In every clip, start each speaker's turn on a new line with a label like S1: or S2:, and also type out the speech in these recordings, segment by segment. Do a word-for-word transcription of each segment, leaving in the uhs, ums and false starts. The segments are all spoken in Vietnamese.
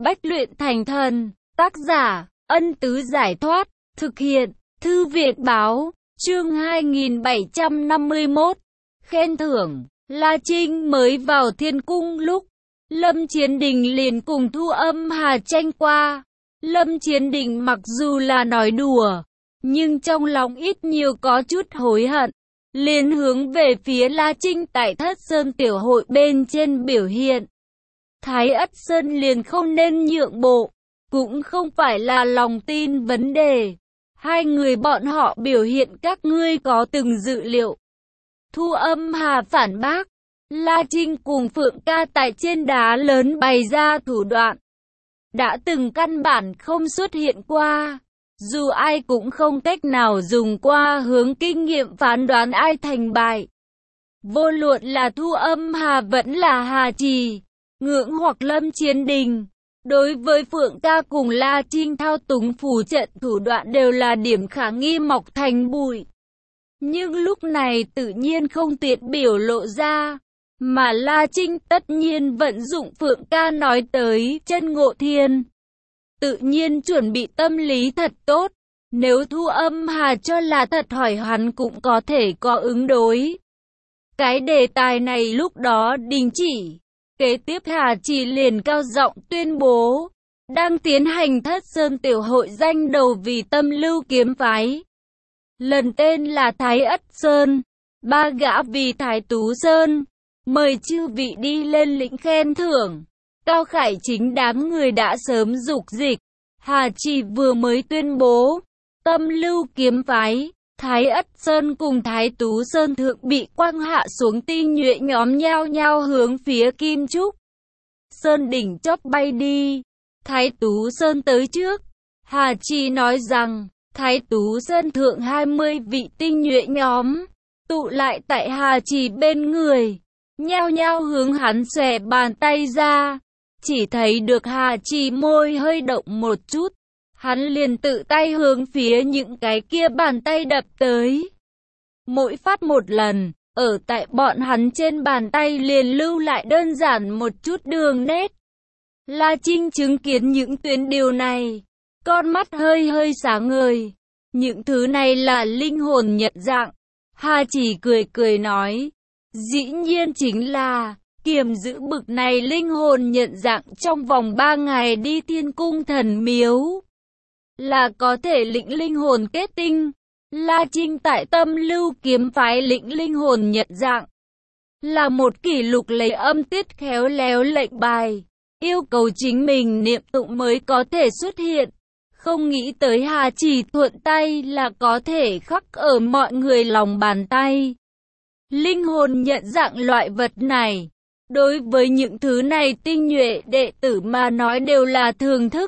S1: Bách luyện thành thần. Tác giả, Ân Tứ Giải Thoát. Thực hiện, Thư viện Báo. Chương hai nghìn bảy trăm năm mươi mốt. Khen thưởng. La Trinh mới vào thiên cung lúc Lâm Chiến Đình liền cùng Thu Âm Hà tranh qua. Lâm Chiến Đình mặc dù là nói đùa, nhưng trong lòng ít nhiều có chút hối hận. Liền hướng về phía La Trinh tại Thất Sơn Tiểu Hội bên trên biểu hiện. Thái Ất Sơn liền không nên nhượng bộ, cũng không phải là lòng tin vấn đề. Hai người bọn họ biểu hiện các ngươi có từng dự liệu. Thu Âm Hà phản bác, La Trinh cùng Phượng Ca tại trên đá lớn bày ra thủ đoạn. Đã từng căn bản không xuất hiện qua. Dù ai cũng không cách nào dùng qua hướng kinh nghiệm phán đoán ai thành bại. Vô luận là Thu Âm Hà vẫn là Hà Trì, Ngưỡng hoặc Lâm Chiến Đình. Đối với Phượng Ca cùng La Trinh thao túng phù trận thủ đoạn đều là điểm khả nghi mọc thành bụi. Nhưng lúc này tự nhiên không tiện biểu lộ ra. Mà La Trinh tất nhiên vận dụng Phượng Ca nói tới chân ngộ thiên. Tự nhiên chuẩn bị tâm lý thật tốt. Nếu Thu Âm Hà cho là thật hỏi hắn cũng có thể có ứng đối. Cái đề tài này lúc đó đình chỉ. Kế tiếp Hà Trì liền cao giọng tuyên bố. Đang tiến hành Thất Sơn Tiểu Hội danh đầu vì Tâm Lưu kiếm phái. Lần tên là Thái Ất Sơn. Ba gã vì Thái Tú Sơn. Mời chư vị đi lên lĩnh khen thưởng. Cao Khải Chính đám người đã sớm dục dịch. Hà Trì vừa mới tuyên bố. Tâm Lưu kiếm phái, Thái Ất Sơn cùng Thái Tú Sơn thượng bị quang hạ xuống tinh nhuệ nhóm nhao nhao hướng phía Kim Trúc Sơn đỉnh chóp bay đi. Thái Tú Sơn tới trước. Hà Trì nói rằng, Thái Tú Sơn thượng hai mươi vị tinh nhuệ nhóm, tụ lại tại Hà Trì bên người, nhao nhao hướng hắn xòe bàn tay ra. Chỉ thấy được Hà Trì môi hơi động một chút. Hắn liền tự tay hướng phía những cái kia bàn tay đập tới. Mỗi phát một lần, ở tại bọn hắn trên bàn tay liền lưu lại đơn giản một chút đường nét. La Trinh chứng kiến những tuyến điều này, con mắt hơi hơi sáng ngời. Những thứ này là linh hồn nhận dạng. Hà chỉ cười cười nói, dĩ nhiên chính là kiềm giữ bực này linh hồn nhận dạng trong vòng ba ngày đi Thiên Cung Thần Miếu. Là có thể lĩnh linh hồn kết tinh. La Trinh tại Tâm Lưu kiếm phái lĩnh linh hồn nhận dạng. Là một kỷ lục lấy âm tiết khéo léo lệnh bài. Yêu cầu chính mình niệm tụng mới có thể xuất hiện. Không nghĩ tới Hà chỉ thuận tay là có thể khắc ở mọi người lòng bàn tay. Linh hồn nhận dạng loại vật này. Đối với những thứ này tinh nhuệ đệ tử mà nói đều là thường thức.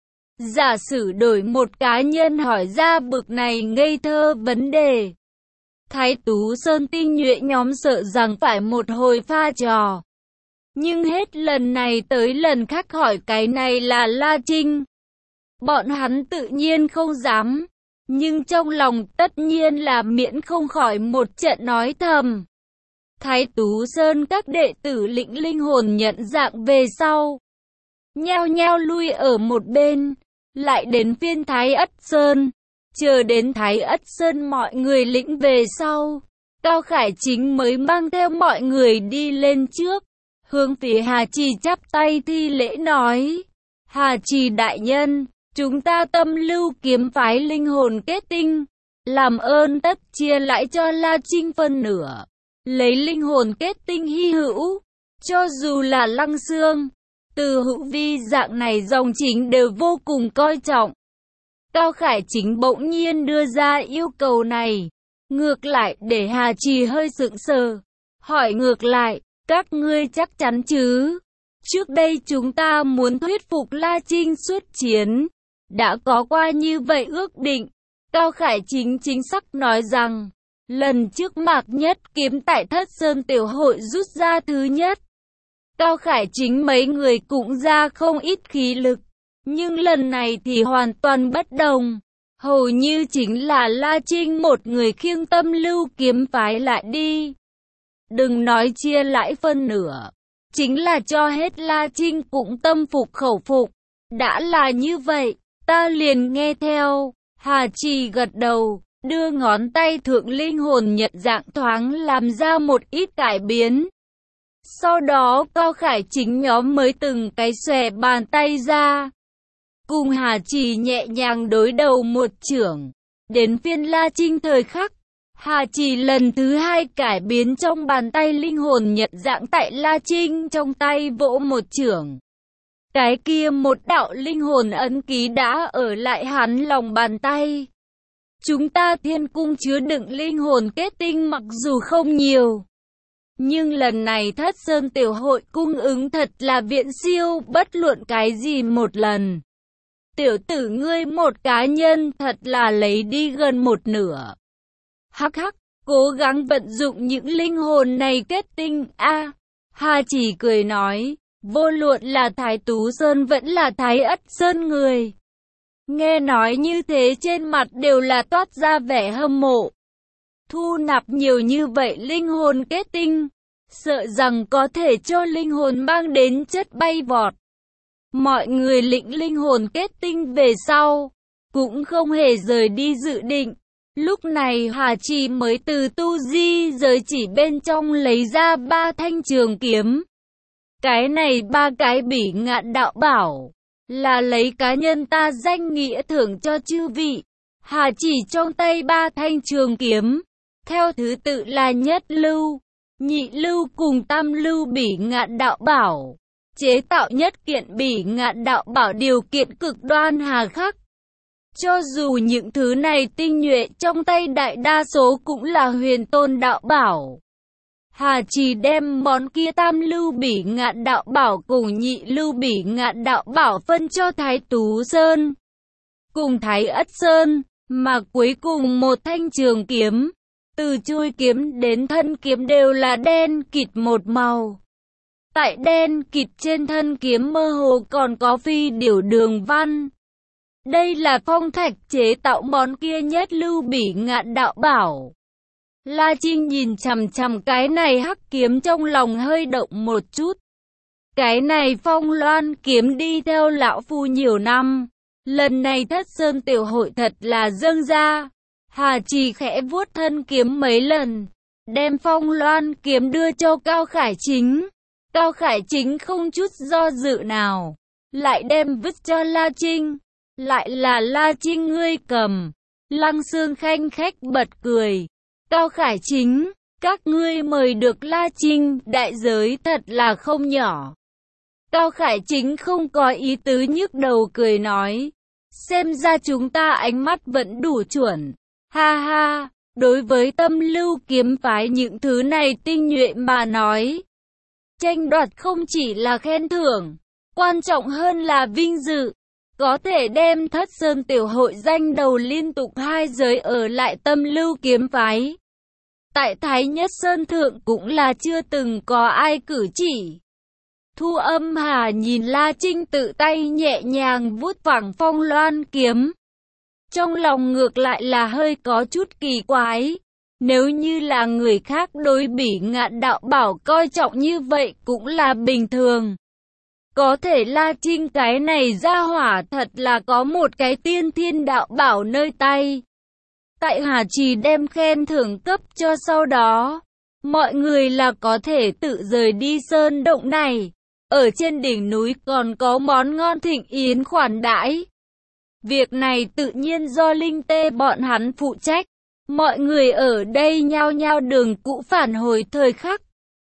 S1: Giả sử đổi một cá nhân hỏi ra bực này ngây thơ vấn đề. Thái Tú Sơn tinh nhuệ nhóm sợ rằng phải một hồi pha trò. Nhưng hết lần này tới lần khác hỏi cái này là La Trinh. Bọn hắn tự nhiên không dám. Nhưng trong lòng tất nhiên là miễn không khỏi một trận nói thầm. Thái Tú Sơn các đệ tử lĩnh linh hồn nhận dạng về sau. Nhao nhao lui ở một bên. Lại đến phiên Thái Ất Sơn. Chờ đến Thái Ất Sơn mọi người lĩnh về sau. Cao Khải Chính mới mang theo mọi người đi lên trước. Hướng phía Hà Trì chắp tay thi lễ nói. Hà Trì đại nhân, chúng ta Tâm Lưu kiếm phái linh hồn kết tinh. Làm ơn tất chia lại cho La Trinh phân nửa. Lấy linh hồn kết tinh hy hữu. Cho dù là Lăng Xương, Từ Hữu Vi dạng này dòng chính đều vô cùng coi trọng. Cao Khải Chính bỗng nhiên đưa ra yêu cầu này. Ngược lại để Hà Trì hơi sững sờ. Hỏi ngược lại, các ngươi chắc chắn chứ? Trước đây chúng ta muốn thuyết phục La Trinh xuất chiến. Đã có qua như vậy ước định. Cao Khải Chính chính xác nói rằng, lần trước Mạc Nhất Kiếm tại Thất Sơn Tiểu Hội rút ra thứ nhất. Cao Khải Chính mấy người cũng ra không ít khí lực. Nhưng lần này thì hoàn toàn bất đồng. Hầu như chính là La Trinh một người khiêng Tâm Lưu kiếm phái lại đi. Đừng nói chia lãi phân nửa. Chính là cho hết La Trinh cũng tâm phục khẩu phục. Đã là như vậy, ta liền nghe theo. Hà Trì gật đầu, đưa ngón tay thượng linh hồn nhận dạng thoáng làm ra một ít cải biến. Sau đó Cao Khải Chính nhóm mới từng cái xòe bàn tay ra. Cùng Hà Trì nhẹ nhàng đối đầu một chưởng. Đến phiên La Trinh thời khắc, Hà Trì lần thứ hai cải biến trong bàn tay linh hồn nhận dạng tại La Trinh trong tay vỗ một chưởng. Cái kia một đạo linh hồn ấn ký đã ở lại hắn lòng bàn tay. Chúng ta thiên cung chứa đựng linh hồn kết tinh mặc dù không nhiều. Nhưng lần này Thất Sơn Tiểu Hội cung ứng thật là viện siêu bất luận cái gì một lần. Tiểu tử ngươi một cá nhân thật là lấy đi gần một nửa. Hắc hắc, cố gắng vận dụng những linh hồn này kết tinh a. Hà Chỉ cười nói, vô luận là Thái Tú Sơn vẫn là Thái Ất Sơn người. Nghe nói như thế trên mặt đều là toát ra vẻ hâm mộ. Thu nạp nhiều như vậy linh hồn kết tinh, sợ rằng có thể cho linh hồn mang đến chất bay vọt. Mọi người lĩnh linh hồn kết tinh về sau, cũng không hề rời đi dự định. Lúc này Hà Trì mới từ tu di giới chỉ bên trong lấy ra ba thanh trường kiếm. Cái này ba cái bỉ ngạn đạo bảo, là lấy cá nhân ta danh nghĩa thưởng cho chư vị. Hà Chỉ trong tay ba thanh trường kiếm, theo thứ tự là nhất lưu, nhị lưu cùng tam lưu bỉ ngạn đạo bảo. Chế tạo nhất kiện bỉ ngạn đạo bảo điều kiện cực đoan hà khắc. Cho dù những thứ này tinh nhuệ trong tay đại đa số cũng là huyền tôn đạo bảo. Hà Trì đem món kia tam lưu bỉ ngạn đạo bảo cùng nhị lưu bỉ ngạn đạo bảo phân cho Thái Tú Sơn cùng Thái Ất Sơn, mà cuối cùng một thanh trường kiếm, từ chuôi kiếm đến thân kiếm đều là đen kịt một màu. Tại đen kịt trên thân kiếm mơ hồ còn có phi điểu đường văn. Đây là phong thạch chế tạo món kia nhất lưu bỉ ngạn đạo bảo. La Trinh nhìn chằm chằm cái này hắc kiếm trong lòng hơi động một chút. Cái này Phong Loan kiếm đi theo lão phu nhiều năm. Lần này Thất Sơn Tiểu Hội thật là dâng ra. Hà Trì khẽ vuốt thân kiếm mấy lần, đem Phong Loan kiếm đưa cho Cao Khải Chính. Cao Khải Chính không chút do dự nào, lại đem vứt cho La Trinh. Lại là La Trinh ngươi cầm. Lăng Xương khanh khách bật cười. Cao Khải Chính, các ngươi mời được La Trinh, đại giới thật là không nhỏ. Cao Khải Chính không có ý tứ nhức đầu cười nói, xem ra chúng ta ánh mắt vẫn đủ chuẩn. Ha ha, đối với tâm lưu kiếm phái những thứ này tinh nhuệ mà nói, tranh đoạt không chỉ là khen thưởng, quan trọng hơn là vinh dự. Có thể đem Thất Sơn Tiểu Hội danh đầu liên tục hai giới ở lại tâm lưu kiếm phái. Tại Thái Nhất Sơn Thượng cũng là chưa từng có ai cử chỉ. Thu Âm Hà nhìn La Trinh tự tay nhẹ nhàng vuốt phẳng Phong Loan kiếm. Trong lòng ngược lại là hơi có chút kỳ quái. Nếu như là người khác đối bỉ ngạn đạo bảo coi trọng như vậy cũng là bình thường. Có thể La Trinh cái này ra hỏa thật là có một cái tiên thiên đạo bảo nơi tay. Tại Hà Trì đem khen thưởng cấp cho sau đó, mọi người là có thể tự rời đi sơn động này. Ở trên đỉnh núi còn có món ngon thịnh yến khoản đãi. Việc này tự nhiên do Linh Tê bọn hắn phụ trách. Mọi người ở đây nhao nhao đường cũ phản hồi thời khắc.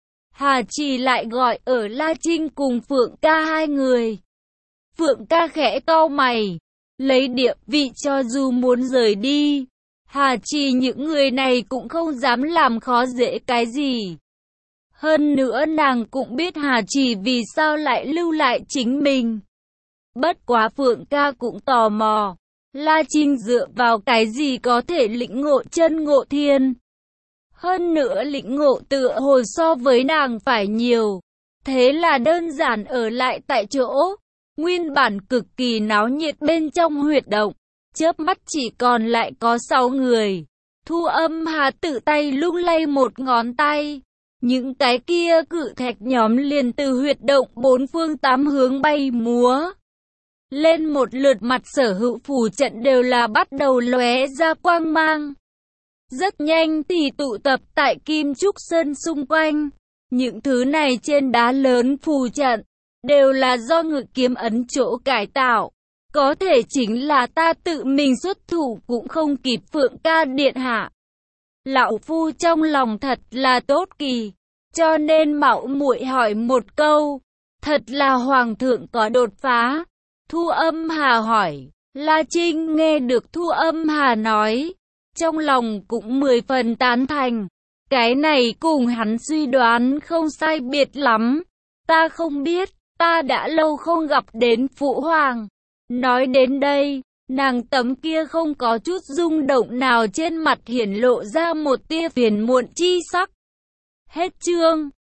S1: Hà Trì lại gọi ở La Trinh cùng Phượng Ca hai người. Phượng Ca khẽ cau mày, lấy địa vị cho dù muốn rời đi. Hà Trì những người này cũng không dám làm khó dễ cái gì. Hơn nữa nàng cũng biết Hà Trì vì sao lại lưu lại chính mình. Bất quá Phượng Ca cũng tò mò, La Trinh dựa vào cái gì có thể lĩnh ngộ chân ngộ thiên. Hơn nữa lĩnh ngộ tựa hồ so với nàng phải nhiều. Thế là đơn giản ở lại tại chỗ. Nguyên bản cực kỳ náo nhiệt bên trong huyệt động, chớp mắt chỉ còn lại có sáu người. Thu Âm Hà tự tay lung lay một ngón tay. Những cái kia cự thạch nhóm liền từ huyệt động bốn phương tám hướng bay múa. lên một lượt mặt sở hữu phù trận đều là bắt đầu lóe ra quang mang. Rất nhanh thì tụ tập tại Kim Trúc Sơn xung quanh. Những thứ này trên đá lớn phù trận, đều là do Ngự Kiếm Ấn chỗ cải tạo. Có thể chính là ta tự mình xuất thủ cũng không kịp Phượng ca điện hạ. Lão phu trong lòng thật là tốt kỳ, cho nên mạo muội hỏi một câu, thật là hoàng thượng có đột phá? Thu Âm Hà hỏi. La Trinh nghe được Thu Âm Hà nói, trong lòng cũng mười phần tán thành. Cái này cùng hắn suy đoán không sai biệt lắm. Ta không biết, ta đã lâu không gặp đến phụ hoàng. Nói đến đây, nàng tấm kia không có chút rung động nào trên mặt hiển lộ ra một tia phiền muộn chi sắc. Hết chương.